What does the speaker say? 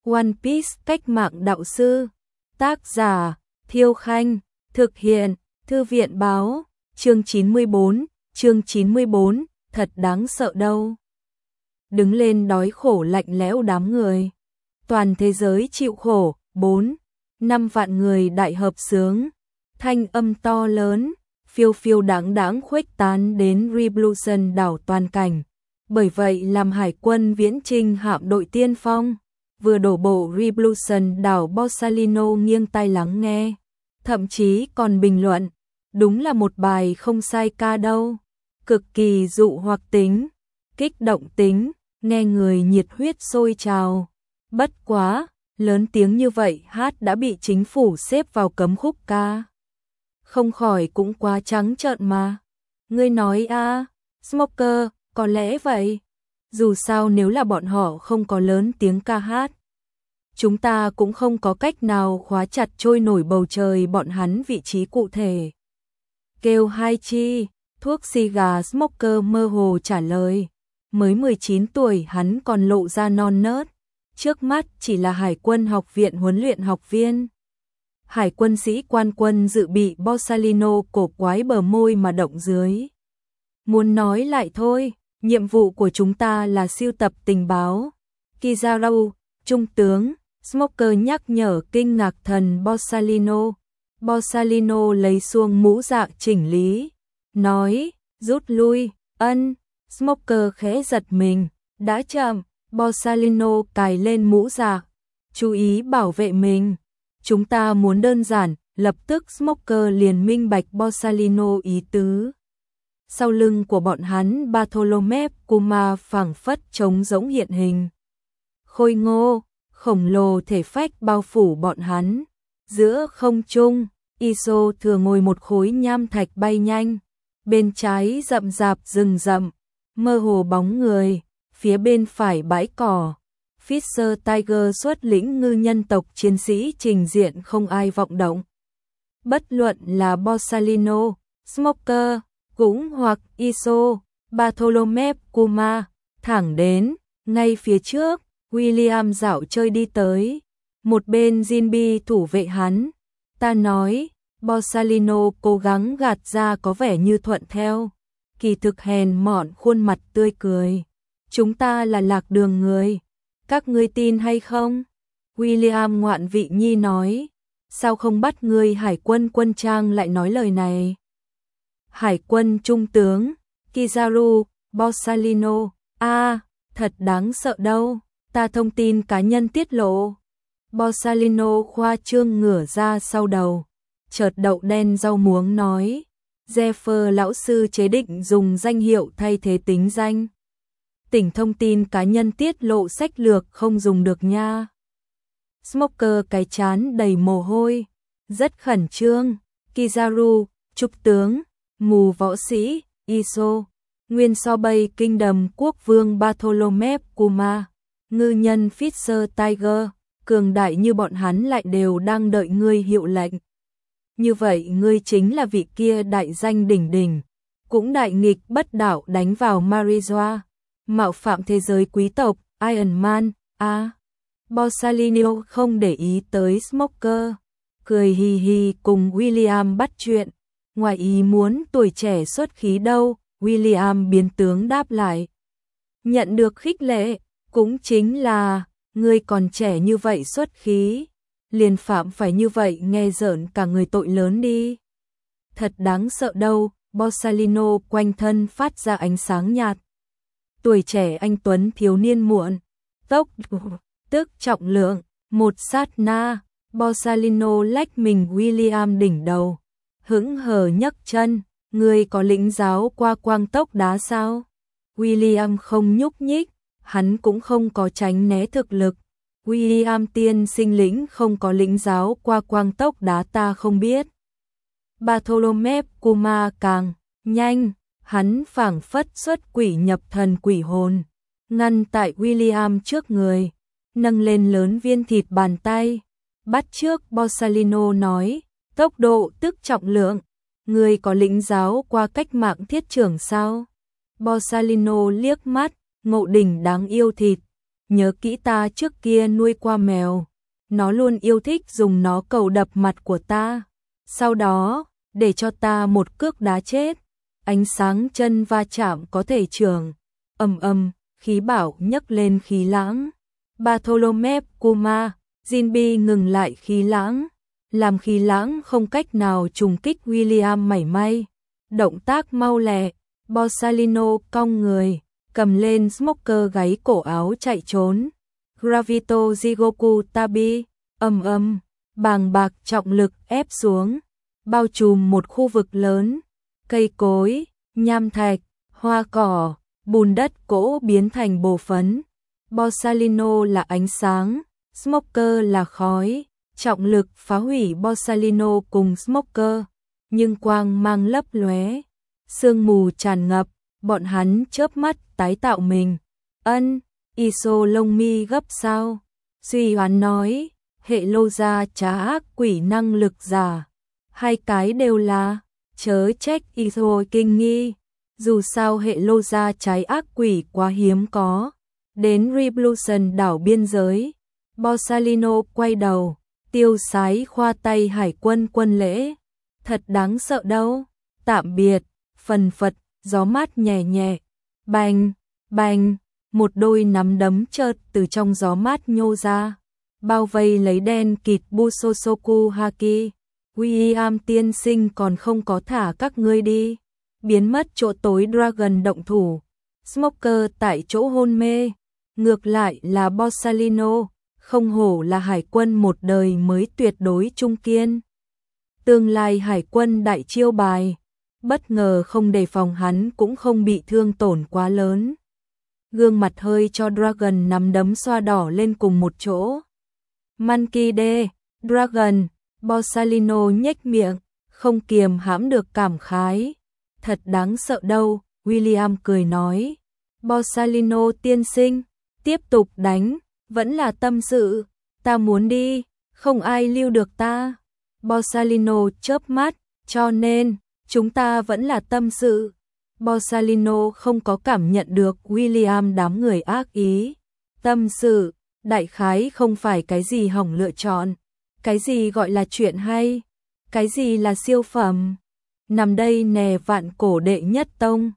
One Piece cách mạng đạo sư. Tác giả Thiêu Khanh. Thực hiện Thư viện báo. Chương 94, thật đáng sợ đâu. Đứng lên đói khổ lạnh lẽo đám người. Toàn thế giới chịu khổ, 4-5 vạn người đại hợp xướng. Thanh âm to lớn, phiêu phiêu đáng đáng khuếch tán đến Revolution đảo toàn cảnh. Bởi vậy làm hải quân viễn chinh hạm đội tiên phong. Vừa đổ bộ Revolution đảo Borsalino nghiêng tai lắng nghe. Thậm chí còn bình luận. Đúng là một bài không sai ca đâu. Cực kỳ dụ hoặc tính, kích động tính, nghe người nhiệt huyết sôi trào. Bất quá, lớn tiếng như vậy hát đã bị chính phủ xếp vào cấm khúc ca. Không khỏi cũng quá trắng trợn mà. Ngươi nói a, Smoker, có lẽ vậy. Dù sao nếu là bọn họ không có lớn tiếng ca hát, chúng ta cũng không có cách nào khóa chặt trôi nổi bầu trời bọn hắn vị trí cụ thể. Kêu hai chi, thuốc xì gà Smoker mơ hồ trả lời. Mới 19 tuổi hắn còn lộ ra non nớt. Trước mắt chỉ là Hải quân học viện huấn luyện học viên. Hải quân sĩ quan quân dự bị Borsalino cổ quái bờ môi mà động dưới. Muốn nói lại thôi, nhiệm vụ của chúng ta là siêu tập tình báo. Kizaru, trung tướng, Smoker nhắc nhở kinh ngạc thần Borsalino. Borsalino lấy xuông mũ dạ chỉnh lý, nói, rút lui, Smoker khẽ giật mình, đã chậm, Borsalino cài lên mũ dạ, chú ý bảo vệ mình. Chúng ta muốn đơn giản, lập tức Smoker liền minh bạch Borsalino ý tứ. Sau lưng của bọn hắn Bartholomew Kuma phảng phất trống rỗng hiện hình. Khôi ngô, khổng lồ thể phách bao phủ bọn hắn. Giữa không trung, Iso thừa ngồi một khối nham thạch bay nhanh. Bên trái rậm rạp rừng rậm, mơ hồ bóng người, phía bên phải bãi cỏ. Fisher Tiger xuất lĩnh ngư nhân tộc chiến sĩ trình diện không ai vọng động. Bất luận là Borsalino, Smoker, cũng hoặc Iso, Bartholomew Kuma, thẳng đến, ngay phía trước, William dạo chơi đi tới. Một bên Jinbe thủ vệ hắn. Ta nói, Borsalino cố gắng gạt ra có vẻ như thuận theo. Kỳ thực hèn mọn khuôn mặt tươi cười. Chúng ta là lạc đường người. Các ngươi tin hay không? William ngoạn vị nhi nói. Sao không bắt ngươi hải quân quân trang lại nói lời này? Hải quân trung tướng, Kizaru, Borsalino. Thật đáng sợ đâu. Ta thông tin cá nhân tiết lộ. Borsalino khoa trương ngửa ra sau đầu, chợt đậu đen rau muống nói, Jeffer lão sư chế định dùng danh hiệu thay thế tính danh. Tỉnh thông tin cá nhân tiết lộ sách lược không dùng được nha. Smoker cái chán đầy mồ hôi, rất khẩn trương. Kizaru, trục tướng, mù võ sĩ, Iso, nguyên so bay kinh đầm quốc vương Bartholomew Kuma, ngư nhân Fisher Tiger. Cường đại như bọn hắn lại đều đang đợi ngươi hiệu lệnh. Như vậy ngươi chính là vị kia đại danh đỉnh đỉnh, cũng đại nghịch bất đạo đánh vào Marijoa, mạo phạm thế giới quý tộc, Iron Man. Borsalino không để ý tới Smoker, cười hì hì cùng William bắt chuyện. Ngoài ý muốn tuổi trẻ xuất khí đâu, William biến tướng đáp lại. Nhận được khích lệ, cũng chính là ngươi còn trẻ như vậy xuất khí, liền phạm phải như vậy nghe rợn cả người tội lớn đi. Thật đáng sợ đâu, Borsalino quanh thân phát ra ánh sáng nhạt. Tuổi trẻ anh tuấn thiếu niên muộn, tốc tức trọng lượng, một sát na, Borsalino lách mình William đỉnh đầu, hững hờ nhấc chân, ngươi có lĩnh giáo qua quang tốc đá sao? William không nhúc nhích. Hắn cũng không có tránh né thực lực. William tiên sinh lĩnh không có lĩnh giáo qua quang tốc đá ta không biết. Bartholomew Kuma càng nhanh, hắn phảng phất xuất quỷ nhập thần quỷ hồn, ngăn tại William trước người, nâng lên lớn viên thịt bàn tay, bắt trước Borsalino nói, tốc độ tức trọng lượng, người có lĩnh giáo qua cách mạng thiết trưởng sao? Borsalino liếc mắt, ngộ đỉnh đáng yêu thịt, nhớ kỹ ta trước kia nuôi qua mèo, nó luôn yêu thích dùng nó cầu đập mặt của ta, sau đó, để cho ta một cước đá chết. Ánh sáng chân va chạm có thể trưởng, khí bảo nhấc lên khí lãng. Bartholomew Kuma, Jinbi ngừng lại khí lãng, làm khí lãng không cách nào trùng kích William mảy may. Động tác mau lẹ, Borsalino cong người, cầm lên smoker gáy cổ áo chạy trốn. Gravito Jigoku Tabi, bàng bạc trọng lực ép xuống, bao trùm một khu vực lớn, cây cối, nham thạch, hoa cỏ, bùn đất cỗ biến thành bột phấn. Borsalino là ánh sáng, smoker là khói, trọng lực phá hủy Borsalino cùng smoker, nhưng quang mang lấp lóe, sương mù tràn ngập, bọn hắn chớp mắt tái tạo mình. Iso lông mi gấp sao? Suy hoán nói, hệ lô gia trá ác quỷ năng lực giả. Hai cái đều là, chớ trách Iso kinh nghi. Dù sao hệ lô gia trái ác quỷ quá hiếm có. Đến Revolution đảo biên giới, Borsalino quay đầu, tiêu sái khoa tay hải quân quân lễ. Thật đáng sợ đâu. Tạm biệt, phần phật, gió mát nhẹ nhẹ. Bành, bành, một đôi nắm đấm chợt từ trong gió mát nhô ra, bao vây lấy đen kịt Busosoku Haki. William tiên sinh còn không có thả các ngươi đi. Biến mất chỗ tối Dragon động thủ. Smoker tại chỗ hôn mê. Ngược lại là Borsalino, không hổ là hải quân một đời mới tuyệt đối trung kiên. Tương lai hải quân đại chiêu bài. Bất ngờ không đề phòng hắn cũng không bị thương tổn quá lớn. Gương mặt hơi cho Dragon nắm đấm xoa đỏ lên cùng một chỗ. Monkey D, Dragon, Borsalino nhếch miệng, không kiềm hãm được cảm khái. Thật đáng sợ đâu, William cười nói. Borsalino tiên sinh, tiếp tục đánh, vẫn là tâm sự, ta muốn đi, không ai lưu được ta. Borsalino chớp mắt, cho nên, chúng ta vẫn là tâm sự. Borsalino không có cảm nhận được William đám người ác ý. Tâm sự, đại khái không phải cái gì hỏng lựa chọn. Cái gì gọi là chuyện hay? Cái gì là siêu phẩm? Nằm đây nè vạn cổ đệ nhất tông.